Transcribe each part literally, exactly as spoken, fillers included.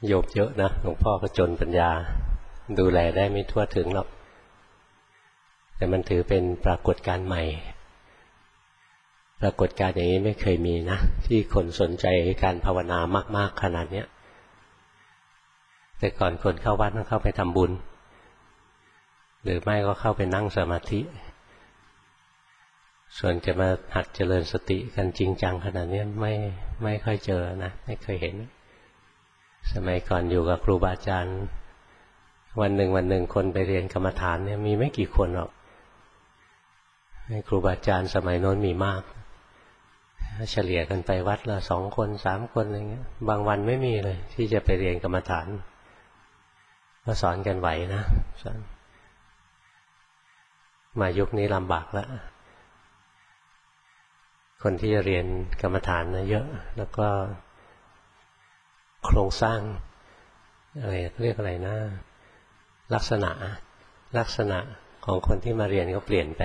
โยมเยอะนะหลวงพ่อก็จนปัญญาดูแลได้ไม่ทั่วถึงหรอกแต่มันถือเป็นปรากฏการณ์ใหม่ปรากฏการณ์อย่างนี้ไม่เคยมีนะที่คนสนใจการภาวนามากๆขนาดเนี้ยแต่ก่อนคนเข้าวัดต้องเข้าไปทำบุญหรือไม่ก็เข้าไปนั่งสมาธิส่วนจะมาหัดเจริญสติกันจริงจังขนาดนี้ไม่ไม่ค่อยเจอนะไม่เคยเห็นสมัยก่อนอยู่กับครูบาอาจารย์วันหนึ่งวันหนึ่งคนไปเรียนกรรมฐานเนี่ยมีไม่กี่คนหรอกครูบาอาจารย์สมัยโน้นมีมากเฉลี่ยกันไปวัดละสองคนสามคนอะไรเงี้ยบางวันไม่มีเลยที่จะไปเรียนกรรมฐานก็สอนกันไหวนะสอนมายุคนี้ลำบากแล้วคนที่จะเรียนกรรมฐานนะเยอะแล้วก็โครงสร้างอะไรเรียกอะไรนะลักษณะลักษณะของคนที่มาเรียนก็เปลี่ยนไป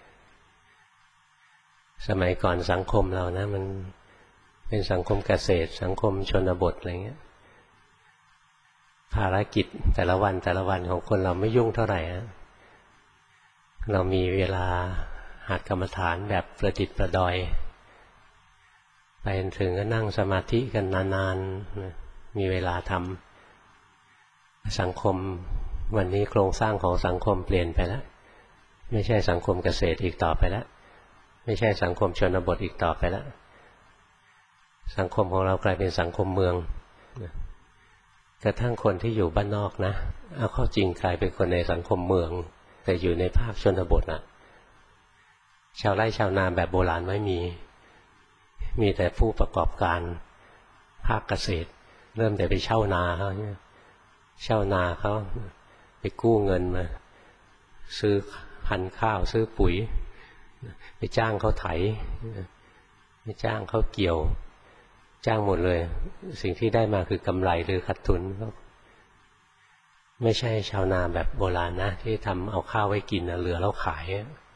สมัยก่อนสังคมเรานะมันเป็นสังคมเกษตรสังคมชนบทอะไรเงี้ยภารกิจแต่ละวันแต่ละวันของคนเราไม่ยุ่งเท่าไหร่นะเรามีเวลาหัดกรรมฐานแบบประดิษฐ์ประดอยไปถึงก็นั่งสมาธิกันนานๆมีเวลาทำสังคมวันนี้โครงสร้างของสังคมเปลี่ยนไปแล้วไม่ใช่สังคมเกษตรอีกต่อไปแล้วไม่ใช่สังคมชนบทอีกต่อไปแล้วสังคมของเรากลายเป็นสังคมเมืองกระทั่งคนที่อยู่บ้านนอกนะเอาเข้าจริงกลายเป็นคนในสังคมเมืองแต่อยู่ในภาคชนบทน่ะชาวไร่ชาวนาแบบโบราณไม่มีมีแต่ผู้ประกอบการภาคเกษตรเริ่มแต่ไปเช่านาเขาเนี่ยเช่านาเขาไปกู้เงินมาซื้อพันธุ์ข้าวซื้อปุ๋ยไปจ้างเขาไถไปจ้างเขาเกี่ยวจ้างหมดเลยสิ่งที่ได้มาคือกำไรหรือขาดทุนไม่ใช่ชาวนาแบบโบราณนะที่ทำเอาข้าวไว้กินเหลือแล้วขาย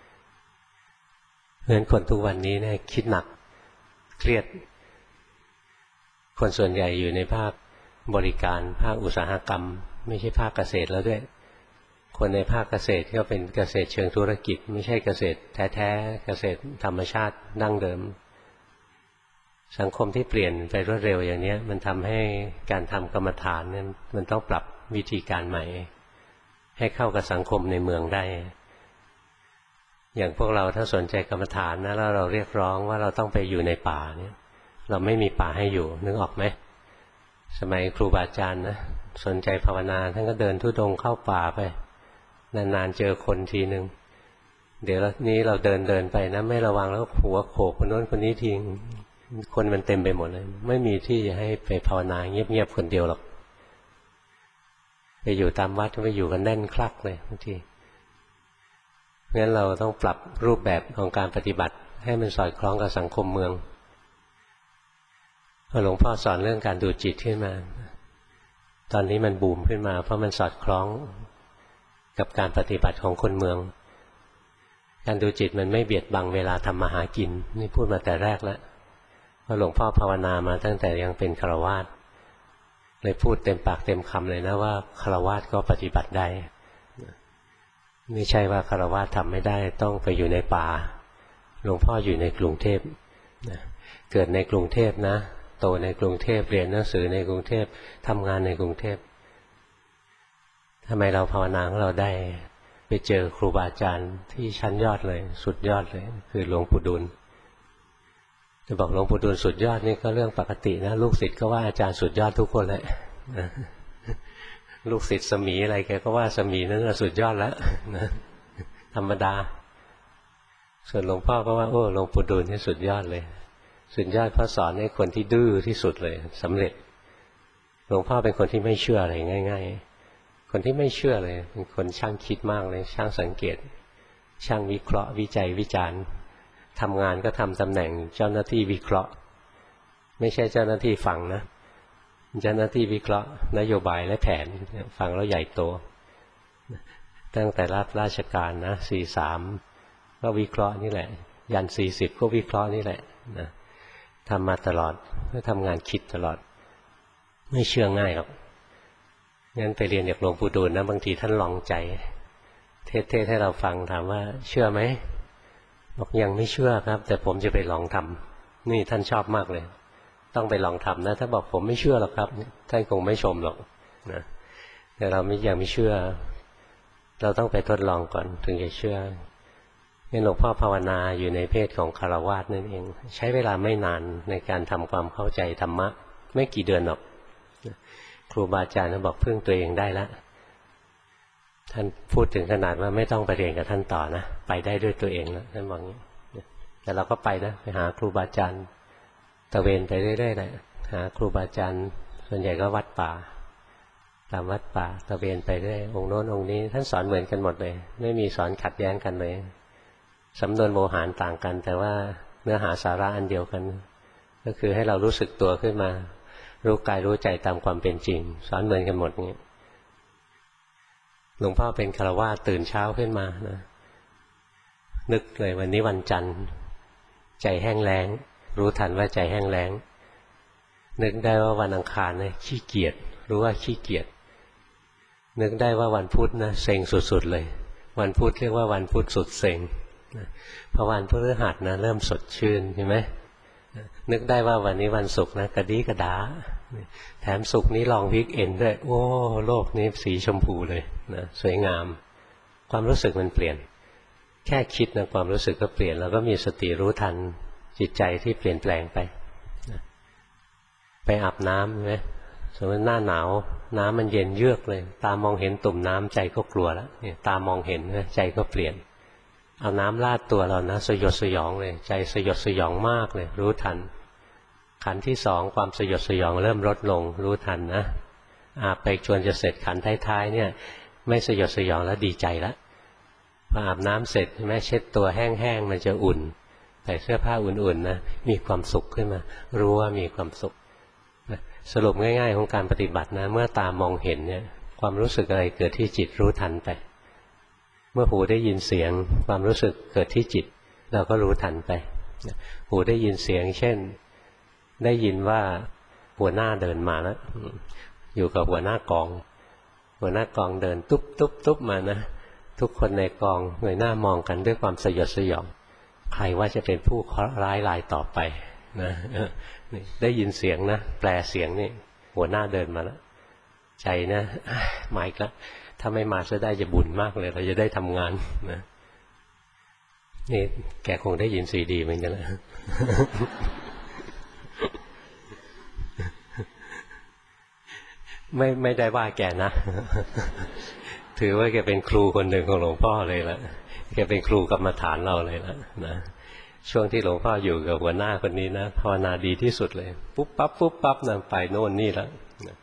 เพราะฉะนั้นคนทุกวันนี้เนี่ยคิดหนักเครียดคนส่วนใหญ่อยู่ในภาคบริการภาคอุตสาหกรรมไม่ใช่ภาคเกษตรแล้วด้วยคนในภาคเกษตรก็เป็นเกษตรเชิงธุรกิจไม่ใช่เกษตรแท้ๆเกษตรธรรมชาติดั้งเดิมสังคมที่เปลี่ยนไปรวดเร็วอย่างนี้มันทำให้การทำกรรมฐานเนี่ยมันต้องปรับวิธีการใหม่ให้เข้ากับสังคมในเมืองได้อย่างพวกเราถ้าสนใจกรรมฐานนะแล้วเราเรียกร้องว่าเราต้องไปอยู่ในป่าเนี่ยเราไม่มีป่าให้อยู่นึกออกไหมสมัยครูบาอาจารย์นะสนใจภาวนาท่านก็เดินธุดงค์เข้าป่าไปนานๆเจอคนทีนึงเดี๋ยวนี้เราเดินเดินไปนะไม่ระวังแล้วหัวโขกคนโน้นคนนี้ทิ้งคนมันเต็มไปหมดเลยไม่มีที่จะให้ไปภาวนาเงียบๆคนเดียวหรอกไปอยู่ตามวัดก็ไปอยู่กันแน่นคลักเลยบางทีงั้นเราต้องปรับรูปแบบของการปฏิบัติให้มันสอดคล้องกับสังคมเมืองพอหลวงพ่อสอนเรื่องการดูจิตขึ้นมาตอนนี้มันบูมขึ้นมาเพราะมันสอดคล้องกับการปฏิบัติของคนเมืองการดูจิตมันไม่เบียดบังเวลาทำมาหากินนี่พูดมาแต่แรกแล้วเพราะหลวงพ่อภาวนามาตั้งแต่ยังเป็นฆราวาสเลยพูดเต็มปากเต็มคำเลยนะว่าฆราวาสก็ปฏิบัติได้ไม่ใช่ว่าฆราวาสทำไม่ได้ต้องไปอยู่ในป่าหลวงพ่ออยู่ในกรุงเทพเกิดในกรุงเทพนะโตในกรุงเทพเรียนหนังสือในกรุงเทพทำงานในกรุงเทพทำไมเราภาวนาของเราได้ไปเจอครูบาอาจารย์ที่ชั้นยอดเลยสุดยอดเลยคือหลวงปู่ดูลจะบอกหลวงปู่ดูลสุดยอดนี่ก็เรื่องปกตินะลูกศิษย์ก็ว่าอาจารย์สุดยอดทุกคนแหละลูกศิษย์สมีอะไรแกก็ว่าสมีนั่นสุดยอดแล้วนะธรรมดาส่วนหลวงพ่อก็ว่าโอ้หลวงปู่ดูลนี่สุดยอดเลยสุดยอดเพราะสอนให้คนที่ดื้อที่สุดเลยสำเร็จหลวงพ่อเป็นคนที่ไม่เชื่ออะไรง่ายๆคนที่ไม่เชื่อเลยเป็นคนช่างคิดมากเลยช่างสังเกตช่างวิเคราะห์วิจัยวิจารณ์ทำงานก็ทำตำแหน่งเจ้าหน้าที่วิเคราะห์ไม่ใช่เจ้าหน้าที่ฟังนะเจ้าหน้าที่วิเคราะห์นโยบายและแผนฟังแล้วใหญ่โตตั้งแต่รับราชการนะสี่สามก็วิเคราะห์นี่แหละยันสี่สิบก็วิเคราะห์นี่แหละนะทำมาตลอดก็ทำงานคิดตลอดไม่เชื่อง่ายหรอกงั้นไปเรียนจากหลวงปู่ดูลนะบางทีท่านลองใจเทศๆให้เราฟังถามว่าเชื่อไหมบอกยังไม่เชื่อครับแต่ผมจะไปลองทำนี่ท่านชอบมากเลยต้องไปลองทำนะถ้าบอกผมไม่เชื่อหรอกครับท่านคงไม่ชมหรอกนะแต่เราไม่ยังไม่เชื่อเราต้องไปทดลองก่อนถึงจะเชื่อนี่หลวงพ่อภาวนาอยู่ในเพศของคฤหัสถ์นั่นเองใช้เวลาไม่นานในการทำความเข้าใจธรรมะไม่กี่เดือนหรอกครูบาอาจารย์บอกพึ่งตัวเองได้แล้วท่านพูดถึงขนาดว่าไม่ต้องไปเรียนกับท่านต่อนะไปได้ด้วยตัวเองแล้วท่านบอกอย่างนี้แต่เราก็ไปนะไปหาครูบาอาจารย์ตะเวนไปเรื่อยๆเลยหาครูบาอาจารย์ส่วนใหญ่ก็วัดป่าตามวัดป่าตะเวนไปเรื่อยองค์โน้นองค์นี้ท่านสอนเหมือนกันหมดเลยไม่มีสอนขัดแย้งกันเลยสำนวนโวหารต่างกันแต่ว่าเนื้อหาสาระอันเดียวกันก็คือให้เรารู้สึกตัวขึ้นมารู้กายรู้ใจตามความเป็นจริงสอนเหมือนกันหมดนี้หลวงพ่อเป็นฆราวาสตื่นเช้าขึ้นมานะนึกเลยวันนี้วันจันทร์ใจแห้งแล้งรู้ทันว่าใจแห้งแล้งนึกได้ว่าวันอังคารนะขี้เกียจรู้ว่าขี้เกียจนึกได้ว่าวันพุธนะเซ็งสุดๆเลยวันพุธเรียกว่าวันพุธสุดเซ็งพอวันพฤหัสนะเริ่มสดชื่นใช่ไหมนึกได้ว่าวันนี้วันศุกร์นะกระดีกระดาแถมศุกร์นี้ลองวิกเอนด้วยโอ้โลกนี้สีชมพูเลยนะสวยงามความรู้สึกมันเปลี่ยนแค่คิดนะความรู้สึกก็เปลี่ยนแล้วก็มีสติรู้ทันจิตใจที่เปลี่ยนแปลงไปไปอาบน้ำใช่ไหมสมมติหน้าหนาวน้ำมันเย็นเยือกเลยตามองเห็นตุ่มน้ำใจก็กลัวแล้วเนี่ยตามองเห็นใจก็เปลี่ยนเอาน้ำลาดตัวเรานะสยดสยองเลยใจสยดสยองมากเลยรู้ทันขันที่สองความสยดสยองเริ่มลดลงรู้ทันนะอาบไปจนจะเสร็จขันท้ายๆเนี่ยไม่สยดสยองแล้วดีใจแล้วพออาบน้ำเสร็จใช่ไหมเช็ดตัวแห้งๆมันจะอุ่นใส่เสื้อผ้าอุ่นๆนะมีความสุขขึ้นมารู้ว่ามีความสุขสรุปง่ายๆของการปฏิบัตินะเมื่อตามองเห็นเนี่ยความรู้สึกอะไรเกิดที่จิตรู้ทันไปเมื่อหูได้ยินเสียงความรู้สึกเกิดที่จิตเราก็รู้ทันไปหูได้ยินเสียงเช่นได้ยินว่าหัวหน้าเดินมาแล้วอยู่กับหัวหน้ากองหัวหน้ากองเดินตุ๊บตุ๊บตุ๊บมานะทุกคนในกองเงยหน้ามองกันด้วยความสยดสยองใครว่าจะเป็นผู้เคราะห์ร้ายรายต่อไปนะได้ยินเสียงนะแปลเสียงนี่หัวหน้าเดินมาแล้วใจนะหมายก็ถ้าไม่มาจะได้จะบุญมากเลยเราจะได้ทำงานนะนี่แกคงได้ยินซีดีเหมือนกันแล้วไม่ไม่ได้ว่าแกนะถือว่าแกเป็นครูคนหนึ่งของหลวงพ่อเลยละแกเป็นครูกรรมฐานเราเลยละนะช่วงที่หลวงพ่ออยู่กับหัวหน้าคนนี้นะภาวนาดีที่สุดเลยปุ๊บปั๊บปุ๊บปั๊บนะไปโน่นนี่แล้ว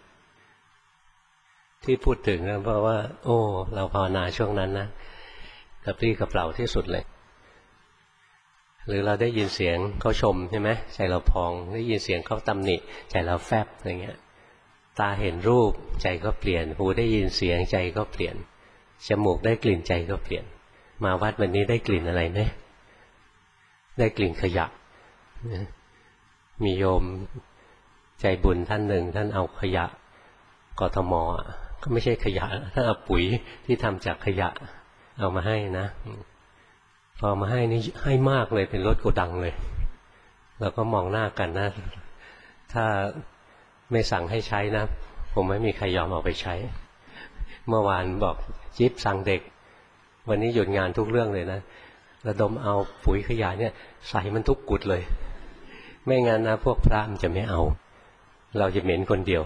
ที่พูดถึงนะเพราะว่าโอ้เราภาวนาช่วงนั้นนะกระปรี้กระเปร่าที่สุดเลยหรือเราได้ยินเสียงเขาชมใช่ไหมใจเราพองได้ยินเสียงเขาตำหนิใจเราแฟบอะไรเงี้ยตาเห็นรูปใจก็เปลี่ยนหูได้ยินเสียงใจก็เปลี่ยนจมูกได้กลิ่นใจก็เปลี่ยนมาวัดวันนี้ได้กลิ่นอะไรไหมได้กลิ่นขยะมีโยมใจบุญท่านหนึ่งท่านเอาขยะกทมก็ไม่ใช่ขยะท่านเอาปุ๋ยที่ทำจากขยะเอามาให้นะพอมาให้นี่ให้มากเลยเป็นรถโกดังเลยเราก็มองหน้ากันนะถ้าไม่สั่งให้ใช้นะผมไม่มีใครยอมเอาไปใช้เมื่อวานบอกจิ๊บสั่งเด็กวันนี้หยุดงานทุกเรื่องเลยนะระดมเอาปุ๋ยขยะเนี่ยใส่มันทุกกุดเลยไม่งั้นนะพวกพระมันจะไม่เอาเราจะเหม็นคนเดียว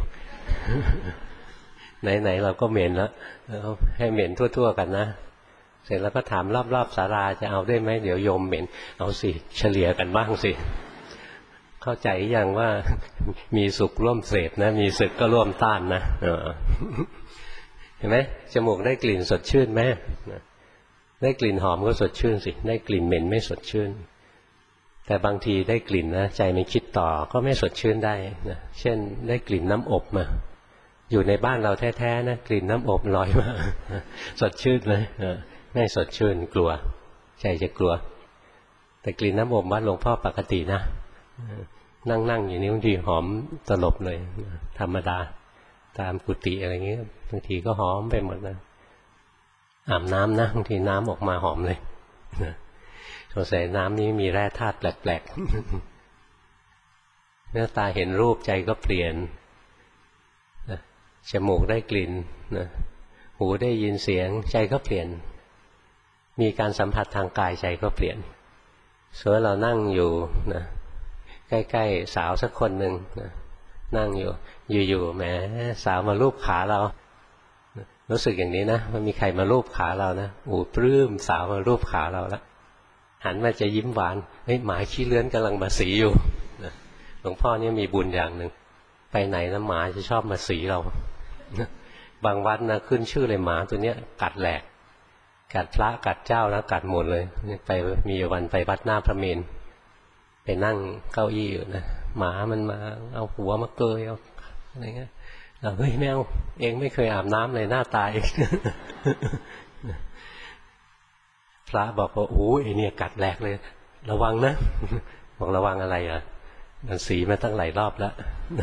ไหนๆเราก็เหม็นแล้วให้เหม็นทั่วๆกันนะเสร็จแล้วก็ถามรอบๆศาลาจะเอาได้ไหมเดี๋ยวโยมเหม็นเอาสิเฉลี่ยกันบ้างสิเข้าใจยังว่ามีสุขร่วมเสพนะมีศึกก็ร่วมต้านนะเห็นไหมจมูกได้กลิ่นสดชื่นไหมได้กลิ่นหอมก็สดชื่นสิได้กลิ่นเหม็นไม่สดชื่นแต่บางทีได้กลิ่นนะใจมันคิดต่อก็ไม่สดชื่นได้นะเช่นได้กลิ่นน้ำอบมาอยู่ในบ้านเราแท้ๆนะกลิ่นน้ำอบลอยมาสดชื่นเลยไม่สดชื่นกลัวใจจะกลัวแต่กลิ่นน้ำอบบ้านหลวงพ่อปกตินะนั่งๆอยู่นี่บางทีหอมตลบเลยธรรมดาตามกุฏิอะไรเงี้ยบางทีก็หอมไปหมดนะอาบน้ำนะบางทีน้ำออกมาหอมเลยสงสัยน้ำนี้มีแร่ธาตุแปลกๆเนื้อตาเห็นรูปใจก็เปลี่ยนจมูกได้กลิ่นนะหูได้ยินเสียงใจก็เปลี่ยนมีการสัมผัสทางกายใจก็เปลี่ยนส่วนเรานั่งอยู่นะใกล้ๆสาวสักคนหนึ่งนะนั่งอยู่อยู่ๆแหมสาวมาลูบขาเรารู้สึกอย่างนี้นะมันมีใครมาลูบขาเรานะโอ้ปลื้มสาวมาลูบขาเราแล้วหันมาจะยิ้มหวานเฮ้ยหมาขี้เลื้อนกำลังมาสีอยู่นะหลวงพ่อเนี่ยมีบุญอย่างหนึ่งไปไหนนะหมาจะชอบมาสีเราบางวัดนะขึ้นชื่อเลยหมาตัวเนี้ยกัดแหลกกัดพระกัดเจ้าแล้วกัดหมดเลยไปมีวันไปวัดหน้าพระเมรุไปนั่งเก้าอี้อยู่นะหมามันมาเอาหัวมาเกยเอาอะไรเงี้ยเราเฮ้ยแมวเองไม่เคยอาบน้ำเลยหน้าตาเองพระบอกว่าโอ้ไอเนี่ยกัดแหลกเลยระวังนะบอกระวังอะไรอ่ะมันสีมาตั้งหลายรอบแล้ว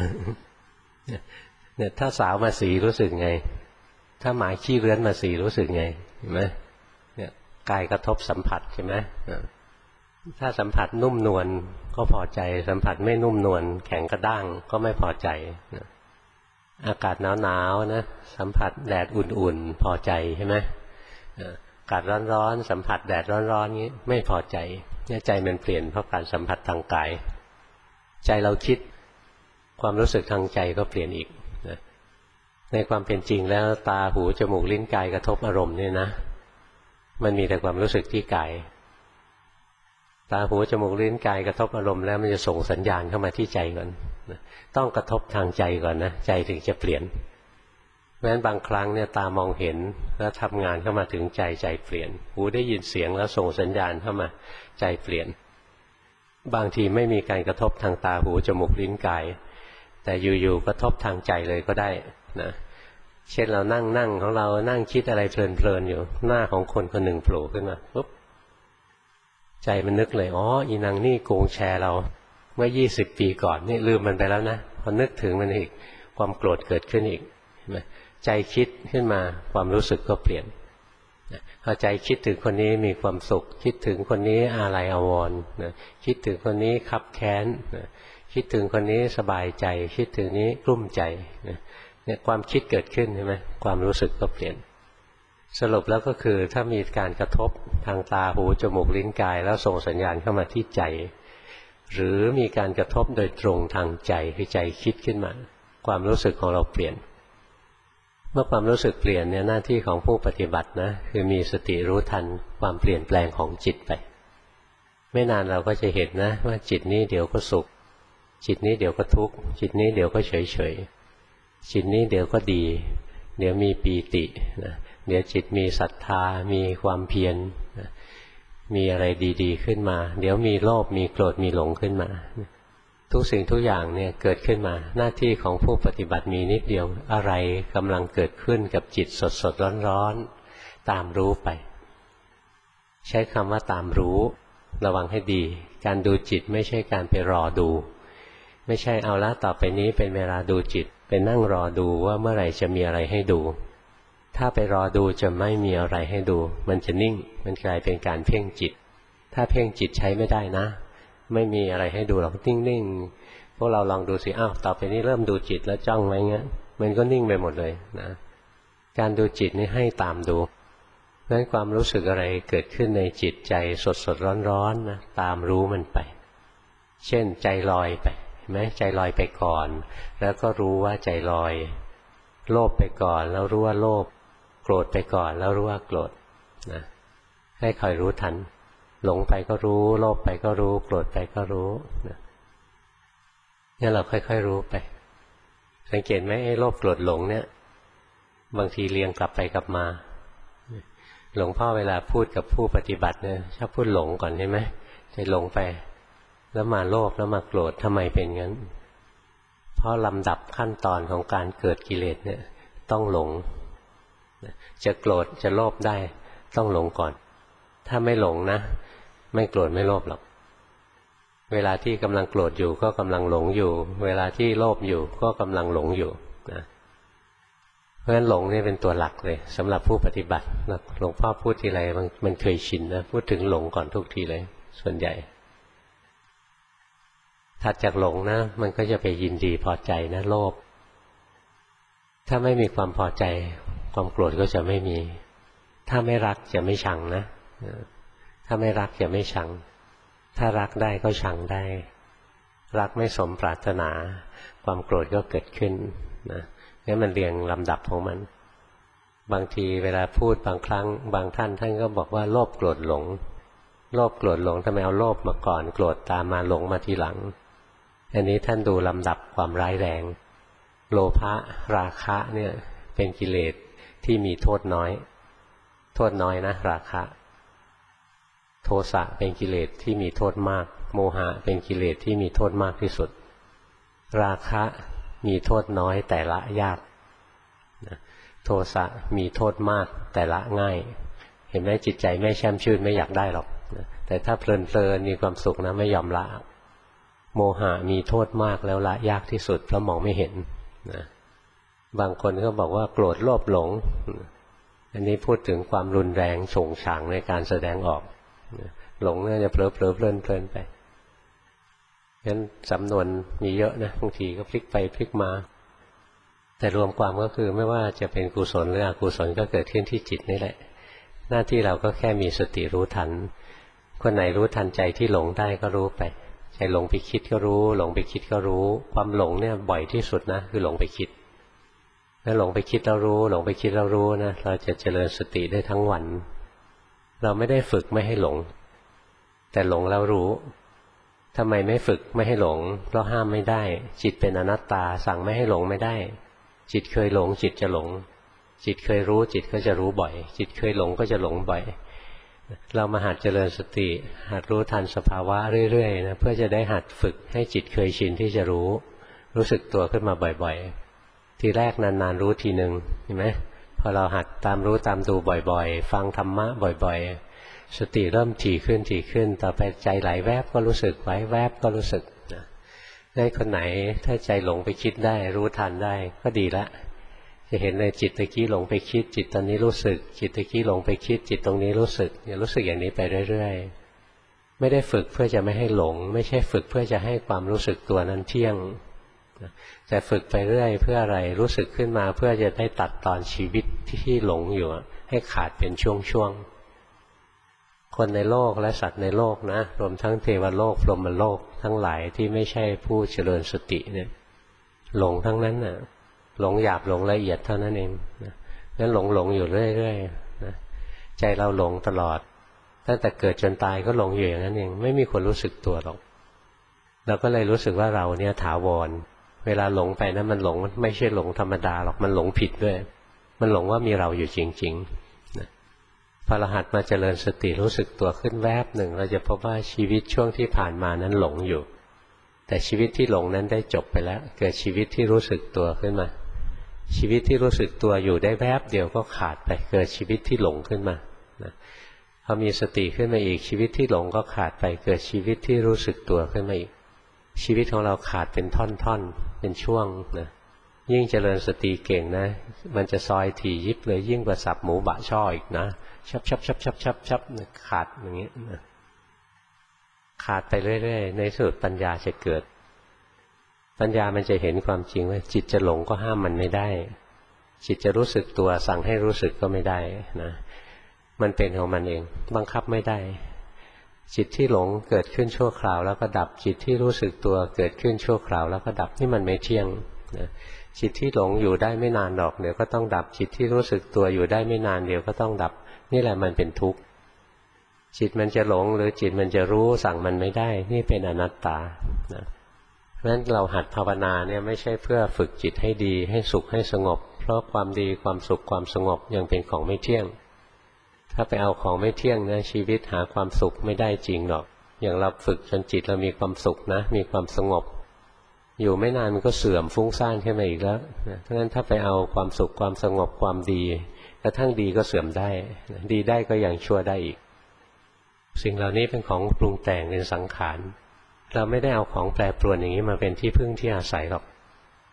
เนี่ยถ้าสาวมาสีรู้สึกไงถ้าหมาขี้เรื้อนมาสีรู้สึกไงเห็นไหมเนี่ยกายกระทบสัมผัสใช่ไหมถ้าสัมผัสนุ่มนวลก็พอใจสัมผัสไม่นุ่มนวลแข็งกระด้างก็ไม่พอใจอากาศหนาวๆนะสัมผัสแดดอุ่นๆพอใจใช่ไหมอากาศร้อนๆสัมผัสแดดร้อนๆนี้ไม่พอใจเนี่ยใจมันเปลี่ยนเพราะการสัมผัสทางกายใจเราคิดความรู้สึกทางใจก็เปลี่ยนอีกนะในความเป็นจริงแล้วตาหูจมูกลิ้นกายกระทบอารมณ์เนี่ยนะมันมีแต่ความรู้สึกที่กายตาหูจมูกลิ้นกายกระทบอารมณ์แล้วมันจะส่งสัญญาณเข้ามาที่ใจก่อนต้องกระทบทางใจก่อนนะใจถึงจะเปลี่ยนเพราะฉะนั้นบางครั้งเนี่ยตามองเห็นแล้วทำงานเข้ามาถึงใจใจเปลี่ยนหูได้ยินเสียงแล้วส่งสัญญาณเข้ามาใจเปลี่ยนบางทีไม่มีการกระทบทางตาหูจมูกลิ้นกายแต่อยู่ๆกระทบทางใจเลยก็ได้นะเช่นเรานั่งนั่งของเรานั่งคิดอะไรเพลินๆอยู่หน้าของคนคนหนึ่งโผล่ขึ้นมาปุ๊บใจมันนึกเลยอ๋ออีนางนี่โกงแชร์เราเมื่อยี่สิบปีก่อนนี่ลืมมันไปแล้วนะพอนึกถึงมันอีกความโกรธเกิดขึ้นอีกเห็นไหมใจคิดขึ้นมาความรู้สึกก็เปลี่ยนพอใจคิดถึงคนนี้มีความสุขคิดถึงคนนี้อาลัยอาวรณ์นะคิดถึงคนนี้คับแค้นนะคิดถึงคนนี้สบายใจคิดถึงนี้กลุ้มใจนะเนี่ยความคิดเกิดขึ้นใช่ไหมความรู้สึกก็เปลี่ยนสรุปแล้วก็คือถ้ามีการกระทบทางตาหูจมูกลิ้นกายแล้วส่งสัญญาณเข้ามาที่ใจหรือมีการกระทบโดยตรงทางใจคือใจคิดขึ้นมาความรู้สึกของเราเปลี่ยนเมื่อความรู้สึกเปลี่ยนเนี่ยหน้าที่ของผู้ปฏิบัตินะคือมีสติรู้ทันความเปลี่ยนแปลงของจิตไปไม่นานเราก็จะเห็นนะว่าจิตนี้เดี๋ยวก็สุขจิตนี้เดี๋ยวก็ทุกข์จิตนี้เดี๋ยวก็เฉยเฉยจิตนี้เดี๋ยวก็ดีเดี๋ยวมีปีตินะเดี๋ยวจิตมีศรัทธามีความเพียรนะมีอะไรดีๆขึ้นมาเดี๋ยวมีโลภมีโกรธมีหลงขึ้นมาทุกสิ่งทุกอย่างเนี่ยเกิดขึ้นมาหน้าที่ของผู้ปฏิบัติมีนิดเดียวอะไรกำลังเกิดขึ้นกับจิตสดๆร้อนๆตามรู้ไปใช้คำว่าตามรู้ระวังให้ดีการดูจิตไม่ใช่การไปรอดูไม่ใช่เอาละต่อไปนี้เป็นเวลาดูจิตไปนั่งรอดูว่าเมื่อไหร่จะมีอะไรให้ดูถ้าไปรอดูจะไม่มีอะไรให้ดูมันจะนิ่งมันกลายเป็นการเพ่งจิตถ้าเพ่งจิตใช้ไม่ได้นะไม่มีอะไรให้ดูหรอกนิ่งๆพวกเราลองดูสิอ้าวต่อไปนี้เริ่มดูจิตแล้วจ้องไว้เงี้ยมันก็นิ่งไปหมดเลยนะการดูจิตนี่ให้ตามดูนั้นความรู้สึกอะไรเกิดขึ้นในจิตใจสดๆร้อนๆนะตามรู้มันไปเช่นใจลอยไปเห็นไหมใจลอยไปก่อนแล้วก็รู้ว่าใจลอยโลภไปก่อนแล้วรู้ว่าโลภโกรธไปก่อนแล้วรู้ว่าโกรธนะให้คอยรู้ทันหลงไปก็รู้โลภไปก็รู้โกรธไปก็รู้นะนี่เราค่อยๆรู้ไปสังเกตไหมไอ้โลภโกรธหลงเนี่ยบางทีเรียงกลับไปกลับมาหลวงพ่อเวลาพูดกับผู้ปฏิบัติเนี่ยชอบพูดหลงก่อนใช่ไหมใจหลงไปแล้วมาโลภแล้วมาโกรธทำไมเป็นงั้นเพราะลำดับขั้นตอนของการเกิดกิเลสเนี่ยต้องหลงจะโกรธจะโลภได้ต้องหลงก่อนถ้าไม่หลงนะไม่โกรธไม่โลภหรอกเวลาที่กำลังโกรธอยู่ก็กำลังหลงอยู่เวลาที่โลภอยู่ก็กำลังหลงอยู่นะเพราะฉะนั้นหลงนี่เป็นตัวหลักเลยสำหรับผู้ปฏิบัติหลวงพ่อพูดทีไรมันมันเคยชินนะพูดถึงหลงก่อนทุกทีเลยส่วนใหญ่ถัดจากหลงนะมันก็จะไปยินดีพอใจนะโลภถ้าไม่มีความพอใจความโกรธก็จะไม่มีถ้าไม่รักจะไม่ชังนะถ้าไม่รักจะไม่ชังถ้ารักได้ก็ชังได้รักไม่สมปรารถนาความโกรธก็เกิดขึ้นนะงั้นมันเรียงลำดับของมันบางทีเวลาพูดบางครั้งบางท่านท่านก็บอกว่าโลภโกรธหลงโลภโกรธหลงทำไมเอาโลภมาก่อนโกรธตามมาหลงมาทีหลังอันนี้ท่านดูลำดับความร้ายแรงโลภะราคะเนี่ยเป็นกิเลสที่มีโทษน้อยโทษน้อยนะราคะโทสะเป็นกิเลสที่มีโทษมากโมหะเป็นกิเลสที่มีโทษมากที่สุดราคะมีโทษน้อยแต่ละยากโทสะมีโทษมากแต่ละง่ายเห็นไหมจิตใจไม่แช่มชื่นไม่อยากได้หรอกแต่ถ้าเพลินเพลินมีความสุขนะไม่ยอมละโมหะมีโทษมากแล้วละยากที่สุดเพราะมองไม่เห็นนะบางคนก็บอกว่าโกรธโลภหลงอันนี้พูดถึงความรุนแรงโฉงฉางในการแสดงออกหลงเนี่ยจะเผลอเผลอเพลินเพลินไปงั้นสำนวนมีเยอะนะบางทีก็พลิกไปพลิกมาแต่รวมความก็คือไม่ว่าจะเป็นกุศลหรืออกุศลก็เกิดขึ้นที่จิตนี่แหละหน้าที่เราก็แค่มีสติรู้ทันคนไหนรู้ทันใจที่หลงได้ก็รู้ไปใจหลงไปคิดก็รู้หลงไปคิดก็รู้ความหลงเนี่ยบ่อยที่สุดนะคือหลงไปคิดถ้าหลงไปคิดแล้วรู้หลงไปคิดแล้วรู้นะเราจะเจริญสติได้ทั้งวันเราไม่ได้ฝึกไม่ให้หลงแต่หลงแล้วรู้ทำไมไม่ฝึกไม่ให้หลงเพราะห้ามไม่ได้จิตเป็นอนัตตาสั่งไม่ให้หลงไม่ได้จิตเคยหลงจิตจะหลงจิตเคยรู้จิตก็จะรู้บ่อยจิตเคยหลงก็จะหลงบ่อยเรามาหัดเจริญสติหัดรู้ทันสภาวะเรื่อยๆนะเพื่อจะได้หัดฝึกให้จิตเคยชินที่จะรู้รู้สึกตัวขึ้นมาบ่อยๆทีแรกนานๆรู้ทีหนึ่งเห็นไหมพอเราหัดตามรู้ตามดูบ่อยๆฟังธรรมะบ่อยๆสติเริ่มถี่ขึ้นถี่ขึ้นต่อไปใจไหลแวบก็รู้สึกไหลแวบก็รู้สึกนะได้คนไหนถ้าใจหลงไปคิดได้รู้ทันได้ก็ดีละจะเห็นเลยจิตตะกี้หลงไปคิดจิตตอนนี้รู้สึกจิตตะกี้หลงไปคิดจิตตรงนี้รู้สึกอย่ารู้สึกอย่างนี้ไปเรื่อยๆไม่ได้ฝึกเพื่อจะไม่ให้หลงไม่ใช่ฝึกเพื่อจะให้ความรู้สึกตัวนั้นเที่ยงแต่ฝึกไปเรื่อยเพื่ออะไรรู้สึกขึ้นมาเพื่อจะได้ตัดตอนชีวิตที่หลงอยู่ให้ขาดเป็นช่วงๆคนในโลกและสัตว์ในโลกนะรวมทั้งเทวโลกพรหมโลกทั้งหลายที่ไม่ใช่ผู้เจริญสติเนี่ยหลงทั้งนั้นน่ะหลงหยาบหลงละเอียดเท่านั้นเองนะงั้นหลงหลงอยู่เรื่อยๆนะใจเราหลงตลอดตั้งแต่เกิดจนตายก็หลงอยู่อย่างนั้นเองไม่มีคนรู้สึกตัวหรอกเราก็เลยรู้สึกว่าเราเนี่ยถาวรเวลาหลงไปนะมันหลงไม่ใช่หลงธรรมดาหรอกมันหลงผิดด้วยมันหลงว่ามีเราอยู่จริงๆนะพอเราหัดมาเจริญสติรู้สึกตัวขึ้นแวบหนึ่งเราจะพบว่าชีวิตช่วงที่ผ่านมานั้นหลงอยู่แต่ชีวิตที่หลงนั้นได้จบไปแล้วเกิดชีวิตที่รู้สึกตัวขึ้นมาชีวิตที่รู้สึกตัวอยู่ได้แวบเดียวก็ขาดไปเกิดชีวิตที่หลงขึ้นมานะพอมีสติขึ้นมาอีกชีวิตที่หลงก็ขาดไปเกิดชีวิตที่รู้สึกตัวขึ้นมาอีกชีวิตของเราขาดเป็นท่อนๆเป็นช่วงนะยิ่งเจริญสติเก่งนะมันจะซอยถี่ยิบเลยยิ่งกว่าสับหมูบะช่ออีกนะชับชับชับชับชับชับขาดอย่างนี้นะขาดไปเรื่อยๆในสุดปัญญาจะเกิดปัญญามันจะเห็นความจริงว่าจิตจะหลงก็ห้ามมันไม่ได้จิตจะรู้สึกตัวสั่งให้รู้สึกก็ไม่ได้นะมันเป็นของมันเองบังคับไม่ได้จิตที่หลงเกิดขึ้นชั่วคราวแล้วก็ดับจิตที่รู้สึกตัวเกิดขึ้นชั่วคราวแล้วก็ดับนี่มันไม่เที่ยงนะจิตที่หลงอยู่ได้ไม่นานหรอกเดี๋ยวก็ต้องดับจิตที่รู้สึกตัวอยู่ได้ไม่นานเดี๋ยวก็ต้องดับนี่แหละมันเป็นทุกข์จิตมันจะหลงหรือจิตมันจะรู้สั่งมันไม่ได้นี่เป็นอนัตตานะเพราะฉะนั้นเราหัดภาวนาเนี่ยไม่ใช่เพื่อฝึกจิตให้ดีให้สุขให้สงบเพราะความดีความสุขความสงบยังเป็นของไม่เที่ยงถ้าไปเอาของไม่เที่ยงนะชีวิตหาความสุขไม่ได้จริงหรอกอย่างเราฝึกจนจิตเรามีความสุขนะมีความสงบอยู่ไม่นานมันก็เสื่อมฟุ้งซ่านขึ้นมาอีกแล้วนะเพราะฉะนั้นถ้าไปเอาความสุขความสงบความดีกระทั่งดีก็เสื่อมได้ดีได้ก็ยังชั่วได้อีกสิ่งเหล่านี้เป็นของปรุงแต่งเป็นสังขารเราไม่ได้เอาของแปรปรวนอย่างนี้มาเป็นที่พึ่งที่อาศัยหรอก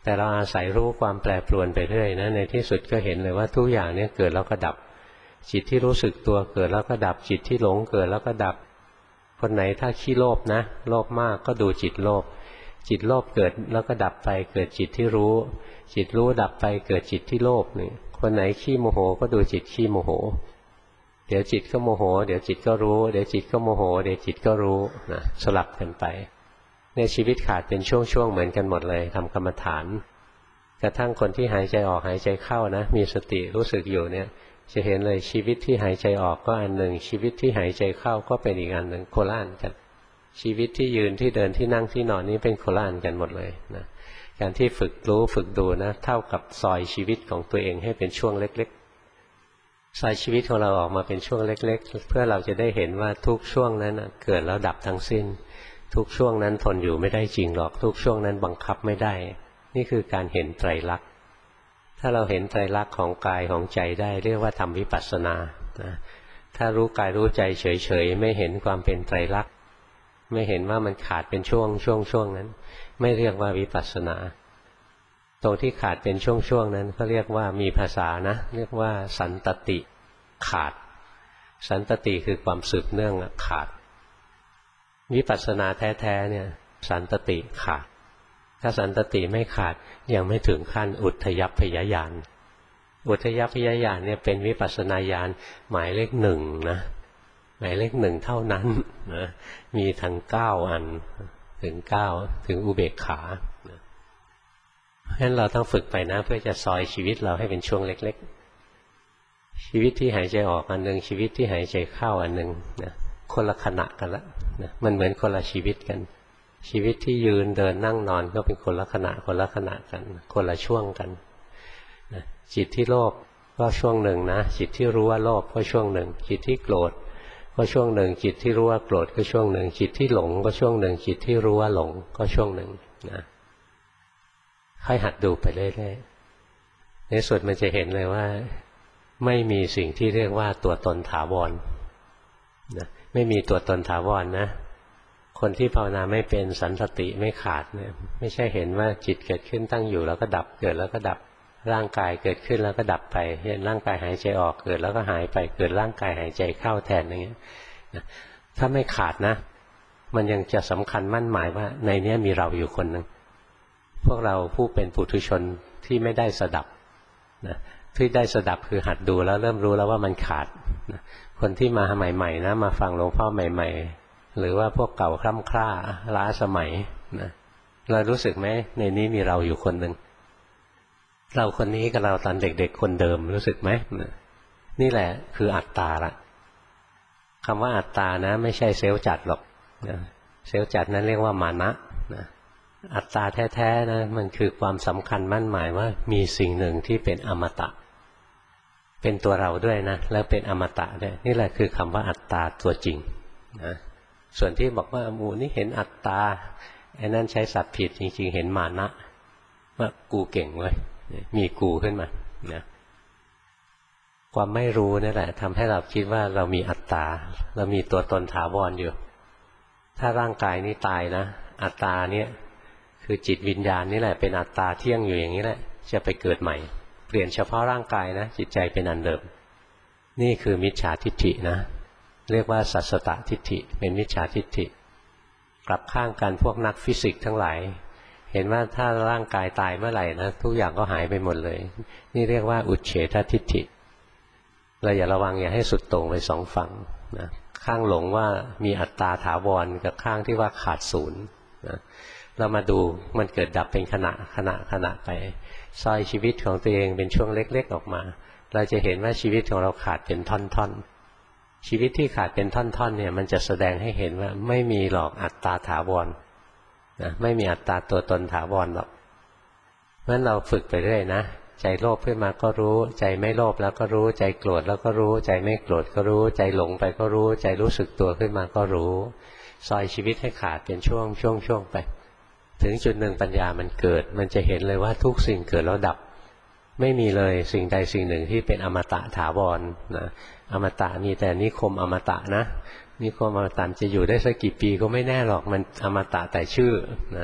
แต่เราอาศัยรู้ความแปรปรวนไปเรื่อยนะในที่สุดก็เห็นเลยว่าทุกอย่างเนี่ยเกิดแล้วก็ดับจิตที่รู้สึกตัวเกิดแล้วก็ดับจิตที่หลงเกิดแล้วก็ดับคนไหนถ้าขี้โลภนะโลภมากก็ดูจิตโลภจิตโลภเกิดแล้วก็ดับไปเกิดจิตที่รู้จิตรู้ดับไปเกิดจิตที่โลภนี่คนไหนขี้โมโหก็ดูจิตขี้โมโหเดี๋ยวจิตก็โมโหเดี๋ยวจิตก็รู้เดี๋ยวจิตก็โมโหเดี๋ยวจิตก็รู้นะสลับกันไปในชีวิตขาดเป็นช่วงๆเหมือนกันหมดเลยทำกรรมฐานกระทั่งคนที่หายใจออกหายใจเข้านะมีสติรู้สึกอยู่เนี่ยจะเห็นเลยชีวิตที่หายใจออกก็อันหนึ่งชีวิตที่หายใจเข้าก็เป็นอีกอันหนึ่งโคละอันกันชีวิตที่ยืนที่เดินที่นั่งที่นอนนี้เป็นโคละอันกันหมดเลยนะการที่ฝึกรู้ฝึกดูนะเท่ากับซอยชีวิตของตัวเองให้เป็นช่วงเล็กๆซอยชีวิตของเราออกมาเป็นช่วงเล็กๆเพื่อเราจะได้เห็นว่าทุกช่วงนั้นเกิดแล้วดับทั้งสิ้นทุกช่วงนั้นทนอยู่ไม่ได้จริงหรอกทุกช่วงนั้นบังคับไม่ได้นี่คือการเห็นไตรลักษณ์ถ้าเราเห็นไตรลักษณ์ของกายของใจได้เรียกว่าทำวิปัสสนานะถ้ารู้กายรู้ใจเฉยๆไม่เห็นความเป็นไตรลักษณ์ไม่เห็นว่ามันขาดเป็นช่วงช่วงช่วงนั้นไม่เรียกว่าวิปัสสนาตรงที่ขาดเป็นช่วงช่วงนั้นเขาเรียกว่ามีภาษานะเรียกว่าสันตติขาดสันตติคือความสืบเนื่องขาดวิปัสสนาแท้ๆเนี่ยสันตติขาดถ้าสันตติไม่ขาดยังไม่ถึงขั้นอุทธัยพยญาณอุทธัยพยญาณเนี่ยเป็นวิปัสสนาญาณหมายเลขหนึ่งนะหมายเลขหนึ่งเท่านั้นนะมีทั้งเก้าอันถึงเก้าถึงอุเบกขาเพราะฉะนั้นเราต้องฝึกไปนะเพื่อจะซอยชีวิตเราให้เป็นช่วงเล็กๆชีวิตที่หายใจออกอันหนึ่งชีวิตที่หายใจเข้าอันหนึ่งนะคนละขณะกันละนะมันเหมือนคนละชีวิตกันชีวิตที่ยืนเดินนั่งนอนก็เป็นคนละขณะคนละขณะกันคนละช่วงกันนะจิตที่โลภก็ช่วงหนึ่งนะจิตที่รู้ว่าโลภก็ช่วงหนึ่งจิตที่โกรธก็ช่วงหนึ่งจิตที่รู้ว่าโกรธก็ช่วงหนึ่งจิตที่หลงก็ช่วงหนึ่งจิตที่รู้ว่าหลงก็ช่วงหนึ่งนะค่อยหัดดูไปเรื่อยๆในสุดมันจะเห็นเลยว่าไม่มีสิ่งที่เรียกว่าตัวตนถาวรนะไม่มีตัวตนถาวรนะคนที่ภาวนาไม่เป็นสันสติไม่ขาดเนี่ยไม่ใช่เห็นว่าจิตเกิดขึ้นตั้งอยู่แล้วก็ดับเกิดแล้วก็ดับร่างกายเกิดขึ้นแล้วก็ดับไปเห็นร่างกายหายใจออกเกิดแล้วก็หายไปเกิดร่างกายหายใจเข้าแทนอย่างเงี้ยถ้าไม่ขาดนะมันยังจะสำคัญมั่นหมายว่าในนี้มีเราอยู่คนหนึ่งพวกเราผู้เป็นปุถุชนที่ไม่ได้สดับนะที่ได้สดับคือหัดดูแล้วเริ่มรู้แล้วว่ามันขาดนะคนที่มาใหม่ๆนะมาฟังหลวงพ่อใหม่ๆหรือว่าพวกเก่าคร่ำคร่าล้าสมัยนะเรารู้สึกไหมในนี้มีเราอยู่คนหนึ่งเราคนนี้กับเราตอนเด็กๆคนเดิมรู้สึกไหมนี่แหละคืออัตตาละคำว่าอัตตานะไม่ใช่เซลล์จัดหรอกนะเซลล์จัดนั้นเรียกว่ามานะนะอัตตาแท้ๆนะมันคือความสำคัญมั่นหมายว่ามีสิ่งหนึ่งที่เป็นอมตะเป็นตัวเราด้วยนะแล้วเป็นอมตะด้วยนี่แหละคือคำว่าอัตตาตัวจริงนะส่วนที่บอกว่าหมู่นี่เห็นอัตตาไอ้นั่นใช้ศัพท์ผิดจริงๆเห็นมานะว่ากูเก่งเว้ยมีกูขึ้นมานะความไม่รู้นี่แหละทำให้เราคิดว่าเรามีอัตตาเรามีตัวตนถาวรอยู่ถ้าร่างกายนี้ตายนะอัตตาเนี่ยคือจิตวิญญาณนี่แหละเป็นอัตตาเที่ยงอยู่อย่างนี้แหละจะไปเกิดใหม่เปลี่ยนเฉพาะร่างกายนะจิตใจเป็นอันเดิมนี่คือมิจฉาทิฏฐินะเรียกว่าสัสสตทิฏฐิเป็นมิจฉาทิฏฐิกลับข้างกันพวกนักฟิสิกส์ทั้งหลายเห็นว่าถ้าร่างกายตายเมื่อไหร่นะทุกอย่างก็หายไปหมดเลยนี่เรียกว่าอุเฉททิฏฐิเราอย่าระวังอย่าให้สุดโต่งไปสองฝั่งนะข้างหลงว่ามีอัตตาถาวรกับข้างที่ว่าขาดศูนย์นะเรามาดูมันเกิดดับเป็นขณะขณะขณะไปซอยชีวิตของตัวเองเป็นช่วงเล็กๆออกมาเราจะเห็นว่าชีวิตของเราขาดเป็นท่อนๆชีวิตที่ขาดเป็นท่อนๆเนี่ยมันจะแสดงให้เห็นว่าไม่มีหรอกอัตตาถาวรนะไม่มีอัตตาตัวตนถาวรหรอกเพราะฉะนั้นเราฝึกไปเรื่อยนะใจโลภขึ้นมาก็รู้ใจไม่โลภแล้วก็รู้ใจโกรธแล้วก็รู้ใจไม่โกรธก็รู้ใจหลงไปก็รู้ใจรู้สึกตัวขึ้นมาก็รู้ซอยชีวิตให้ขาดเป็นช่วงช่วงช่วงไปถึงจุดหนึ่งปัญญามันเกิดมันจะเห็นเลยว่าทุกสิ่งเกิดแล้วดับไม่มีเลยสิ่งใดสิ่งหนึ่งที่เป็นอมตะถาวรนะอมตะมีแต่นิคมอมตะนะนิคมอมตะจะอยู่ได้สักกี่ปีก็ไม่แน่หรอกมันอมตะแต่ชื่อนะ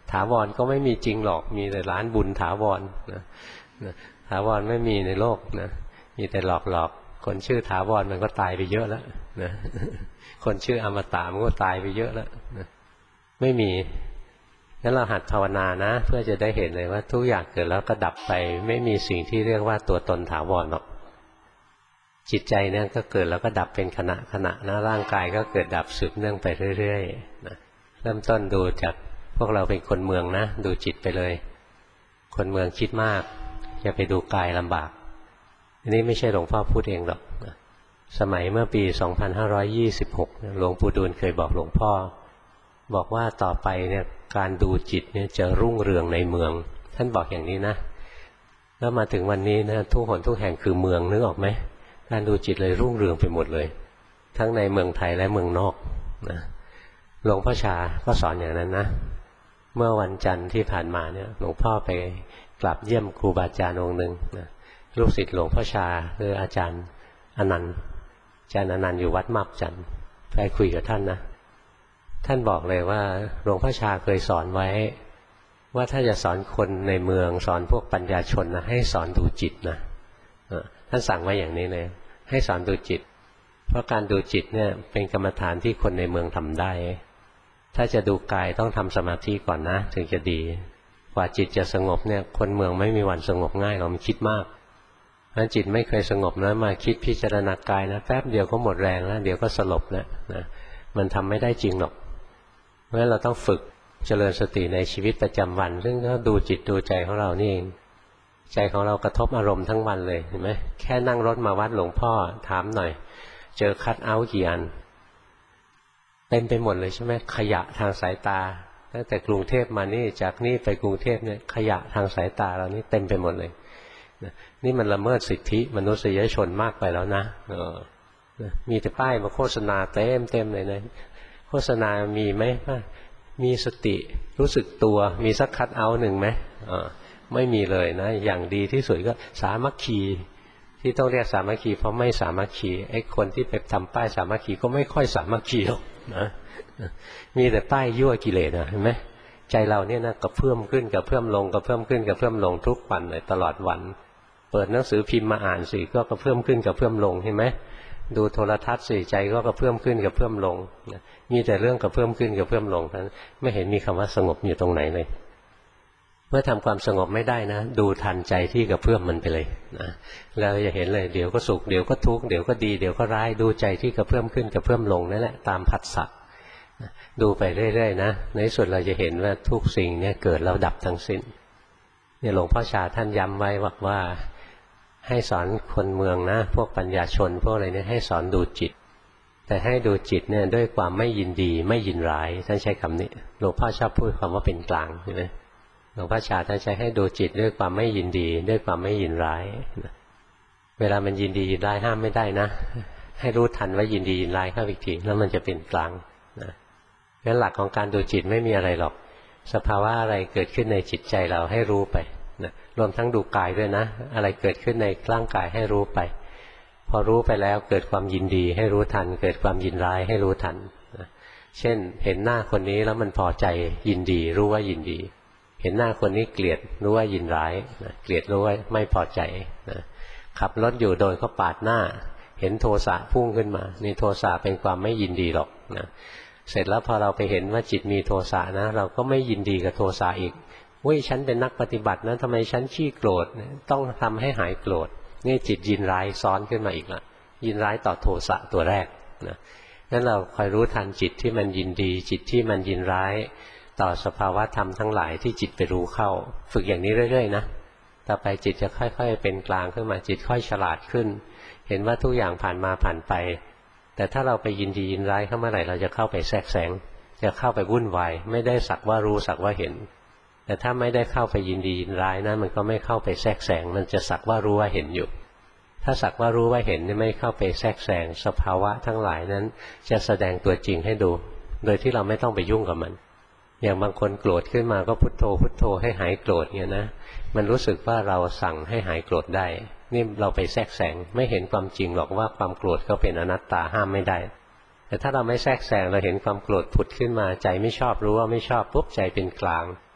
ถาวรก็ไม่มีจริงหรอกมีแต่ร้านบุญถาวรนะถาวรไม่มีในโลกนะมีแต่หลอกหลอกคนชื่อถาวรมันก็ตายไปเยอะแล้วนะคนชื่ออมตะมันก็ตายไปเยอะแล้วนะไม่มีงั้นเราหัดภาวนานะเพื่อจะได้เห็นเลยว่าทุกอย่างเกิดแล้วก็ดับไปไม่มีสิ่งที่เรียกว่าตัวตนถาวรหรอกจิตใจเนี่ยก็เกิดแล้วก็ดับเป็นขณะขณะนะร่างกายก็เกิดดับสืบเนื่องไปเรื่อยๆนะเริ่มต้นดูจากพวกเราเป็นคนเมืองนะดูจิตไปเลยคนเมืองคิดมากอย่าไปดูกายลำบากอันนี้ไม่ใช่หลวงพ่อพูดเองหรอกนะสมัยเมื่อปีสองพันห้าร้อยยี่สิบหกหลวงปู่ดูลเคยบอกหลวงพ่อบอกว่าต่อไปเนี่ยการดูจิตเนี่ยจะรุ่งเรืองในเมืองท่านบอกอย่างนี้นะแล้วมาถึงวันนี้นะทุกหนทุกแห่งคือเมืองนึกออกไหมการดูจิตเลยรุ่งเรืองไปหมดเลยทั้งในเมืองไทยและเมืองนอกนะหลวงพ่อชาก็สอนอย่างนั้นนะเมื่อวันจันทร์ที่ผ่านมาเนี่ยหลวงพ่อไปกลับเยี่ยมครูบาอาจารย์องค์หนึ่งนะลูกศิษย์หลวงพ่อชาคืออาจารย์อนันต์อาจารย์อนันต์อยู่วัดมับจันทร์ไปคุยกับท่านนะท่านบอกเลยว่าหลวงพ่อชาเคยสอนไว้ว่าถ้าจะสอนคนในเมืองสอนพวกปัญญาชนนะให้สอนดูจิตนะท่านสั่งไว้อย่างนี้เลยให้สอนดูจิตเพราะการดูจิตเนี่ยเป็นกรรมฐานที่คนในเมืองทำได้ถ้าจะดูกายต้องทำสมาธิก่อนนะถึงจะดีกว่าจิตจะสงบเนี่ยคนเมืองไม่มีวันสงบง่ายเรามันคิดมากเพราะจิตไม่เคยสงบนะมาคิดพิจารณากายนะแป๊บเดียวก็หมดแรงแล้วเดี๋ยวก็สลบแล้วนะมันทำไม่ได้จริงหรอกเพราะฉะนั้นเราต้องฝึกเจริญสติในชีวิตประจำวันซึ่งก็ดูจิตดูใจของเรานี่เองใจของเรากระทบอารมณ์ทั้งวันเลยเห็นไหมแค่นั่งรถมาวัดหลวงพ่อถามหน่อยเจอคัทเอาท์กี่อันเต็มไปหมดเลยใช่ไหมขยะทางสายตาตั้งแต่กรุงเทพมานี่จากนี่ไปกรุงเทพเนี่ยขยะทางสายตาเรานี่เต็มไปหมดเลยนี่มันละเมิดสิทธิมนุษยชนมากไปแล้วนะเออมีแต่ป้ายมาโฆษณาเต็มเต็มเลยนะโฆษณามีไหมว่ามีสติรู้สึกตัวมีสักคัทเอาท์หนึ่งไหมอ่าไม่มีเลยนะอย่างดีที่สุดก็สามัคคีที่ต้องเรียกสามัคคีเพราะไม่สามัคคีไอ้คนที่ไปทำป้ายสามัคคีก็ไม่ค่อยสามัคคีหรอกนะมีแต่ป้ายยั่วกิเลสนะเห็นไหมใจเราเนี่ยนะกระเพื่อมขึ้นกระเพื่อมลงกระเพื่อมขึ้นกระเพื่อมลงทุกวันเลยตลอดวันเปิดหนังสือพิมพ์มาอ่านสิก็กระเพื่อมขึ้นกระเพื่อมลงเห็นไหมดูโทรทัศน์สิใจก็กระเพื่อมขึ้นกระเพื่อมลงมีแต่เรื่องกระเพื่อมขึ้นกระเพื่อมลงนั้นไม่เห็นมีคำว่าสงบอยู่ตรงไหนเลยเมื่อทำความสงบไม่ได้นะดูทันใจที่กระเพื่อมมันไปเลยนะแล้วจะเห็นเลยเดี๋ยวก็สุขเดี๋ยวก็ทุกข์เดี๋ยวก็ดีเดี๋ยวก็ร้ายดูใจที่กระเพื่อมขึ้นกระเพื่อมลงนั่นแหละตามผัสสะดูไปเรื่อยๆนะในที่สุดเราจะเห็นว่าทุกสิ่งเนี่ยเกิดแล้วดับทั้งสิ้นเนี่ยหลวงพ่อชาท่านย้ำไว้บอกว่าให้สอนคนเมืองนะพวกปัญญาชนพวกอะไรเนี่ยให้สอนดูจิตแต่ให้ดูจิตเนี่ยด้วยความไม่ยินดีไม่ยินร้ายท่านใช้คำนี้หลวงพ่อชอบพูดคำว่าเป็นกลางใช่ไหมหลวงพ่อชาท่านใช้ให้ดูจิตด้วยความไม่ยินดีด้วยความไม่ยินร้ายเวลามันยินดียินร้ายห้ามไม่ได้นะให้รู้ทันว่ายินดียินร้ายเข้าอีกทีแล้วมันจะเป็นกลางนะงั้นหลักของการดูจิตไม่มีอะไรหรอกสภาวะอะไรเกิดขึ้นในจิตใจเราให้รู้ไปนะรวมทั้งดูกายด้วยนะอะไรเกิดขึ้นในร่างกายให้รู้ไปพอรู้ไปแล้วเกิดความยินดีให้รู้ทันเกิดความยินร้ายให้รู้ทันนะเช่นเห็นหน้าคนนี้แล้วมันพอใจยินดีรู้ว่ายินดีเห็นหน้าคนนี้เกลียดรู้ว่ายินร้ายนะเกลียดรู้ว่าไม่พอใจนะขับรถอยู่โดนเขาปาดหน้าเห็นโทสะพุ่งขึ้นมานี่โทสะเป็นความไม่ยินดีหรอกนะเสร็จแล้วพอเราไปเห็นว่าจิตมีโทสะนะเราก็ไม่ยินดีกับโทสะอีกเว้ยฉันเป็นนักปฏิบัตินะทำไมฉันขี้โกรธต้องทำให้หายโกรธนี่จิตยินร้ายซ้อนขึ้นมาอีกละยินร้ายต่อโทสะตัวแรกนะงั้นเราคอยรู้ทันจิตที่มันยินดีจิตที่มันยินร้ายต่อสภาวะธรรมทั้งหลายที่จิตไปรู้เข้าฝึกอย่างนี้เรื่อยๆนะต่อไปจิตจะค่อยๆเป็นกลางขึ้นมาจิตค่อยฉลาดขึ้นเห็นว่าทุกอย่างผ่านมาผ่านไปแต่ถ้าเราไปยินดียินร้ายเข้ามาไหร่เราจะเข้าไปแทรกแซงจะเข้าไปวุ่นวายไม่ได้สักว่ารู้สักว่าเห็นแต่ถ้าไม่ได้เข้าไปยินดียินร้ายนะมันก็ไม่เข้าไปแทรกแซงมันจะสักว่ารู้ว่าเห็นอยู่ถ้าสักว่ารู้ว่าเห็นไม่เข้าไปแทรกแซงสภาวะทั้งหลายนั้นจะแสดงตัวจริงให้ดูโดยที่เราไม่ต้องไปยุ่งกับมันอย่างบางคนโกรธขึ้นมาก็พุทโธพุทโธให้หายโกรธเงี้ยนะมันรู้สึกว่าเราสั่งให้หายโกรธได้นี่เราไปแทรกแซงไม่เห็นความจริงหรอกว่าความโกรธก็เป็นอนัตตาห้ามไม่ได้แต่ถ้าเราไม่แทรกแซงเราเห็นความโกรธผุดขึ้นมาใจไม่ชอบรู้ว่าไม่ชอบปุ๊บใจเป็นกลาง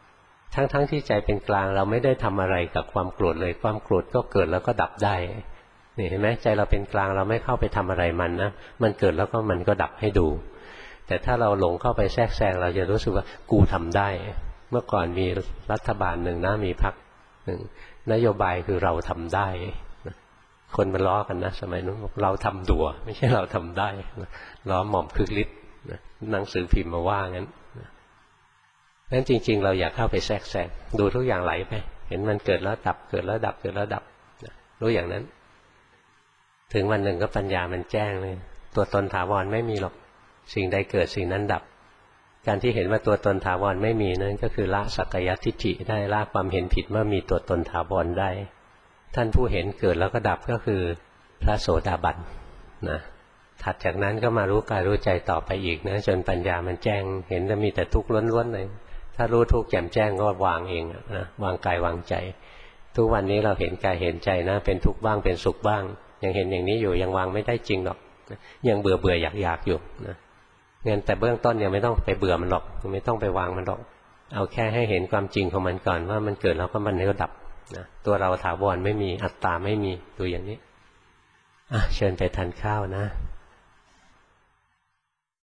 ทั้งๆ ท, ที่ใจเป็นกลางเราไม่ได้ทำอะไรกับความโกรธเลยความโกรธก็เกิดแล้วก็ดับได้นี่เห็นไหมใจเราเป็นกลางเราไม่เข้าไปทำอะไรมันนะมันเกิดแล้วก็มันก็ดับให้ดูแต่ถ้าเราหลงเข้าไปแทรกแซงเราจะรู้สึกว่ากูทำได้เมื่อก่อนมีรัฐบาลหนึ่งนะมีพรรคหนึ่งนโยบายคือเราทำได้คนมันล้อกันนะสมัยนู้นเราทำดัวไม่ใช่เราทำได้ล้อหม่อมคึกฤทธิ์หนังสือพิมพ์มาว่างั้นนั้นจริงๆเราอยากเข้าไปแทรกแซงดูทุกอย่างไหลไปเห็นมันเกิดแล้วดับเกิดแล้วดับเกิดแล้วดับรู้อย่างนั้นถึงวันหนึ่งก็ปัญญามันแจ้งเลยตัวตนถาวรไม่มีหรอกสิ่งใดเกิดสิ่งนั้นดับการที่เห็นว่าตัวตนถาวรไม่มีนั่นก็คือละสักกายทิฏฐิได้ละความเห็นผิดว่ามีตัวตนถาวรได้ท่านผู้เห็นเกิดแล้วก็ดับก็คือพระโสดาบันนะถัดจากนั้นก็มารู้กายรู้ใจต่อไปอีกนะจนปัญญามันแจ้งเห็นว่ามีแต่ทุกข์ล้วนๆเลยถ้ารู้ทุกข์แจ่มแจ้งก็วางเองนะวางกายวางใจทุกวันนี้เราเห็นกายเห็นใจนะเป็นทุกข์บ้างเป็นสุขบ้างยังเห็นอย่างนี้อยู่ยังวางไม่ได้จริงหรอกยังเบื่อเบื่ออยากอยากอยู่นะงั้นแต่เบื้องต้นยังไม่ต้องไปเบื่อมันหรอกไม่ต้องไปวางมันหรอกเอาแค่ให้เห็นความจริงของมันก่อนว่ามันเกิดแล้วก็มันก็ดับนะตัวเราถาวรไม่มีอัตตาไม่มีดูอย่างนี้อ่ะเชิญไปทานข้าวนะ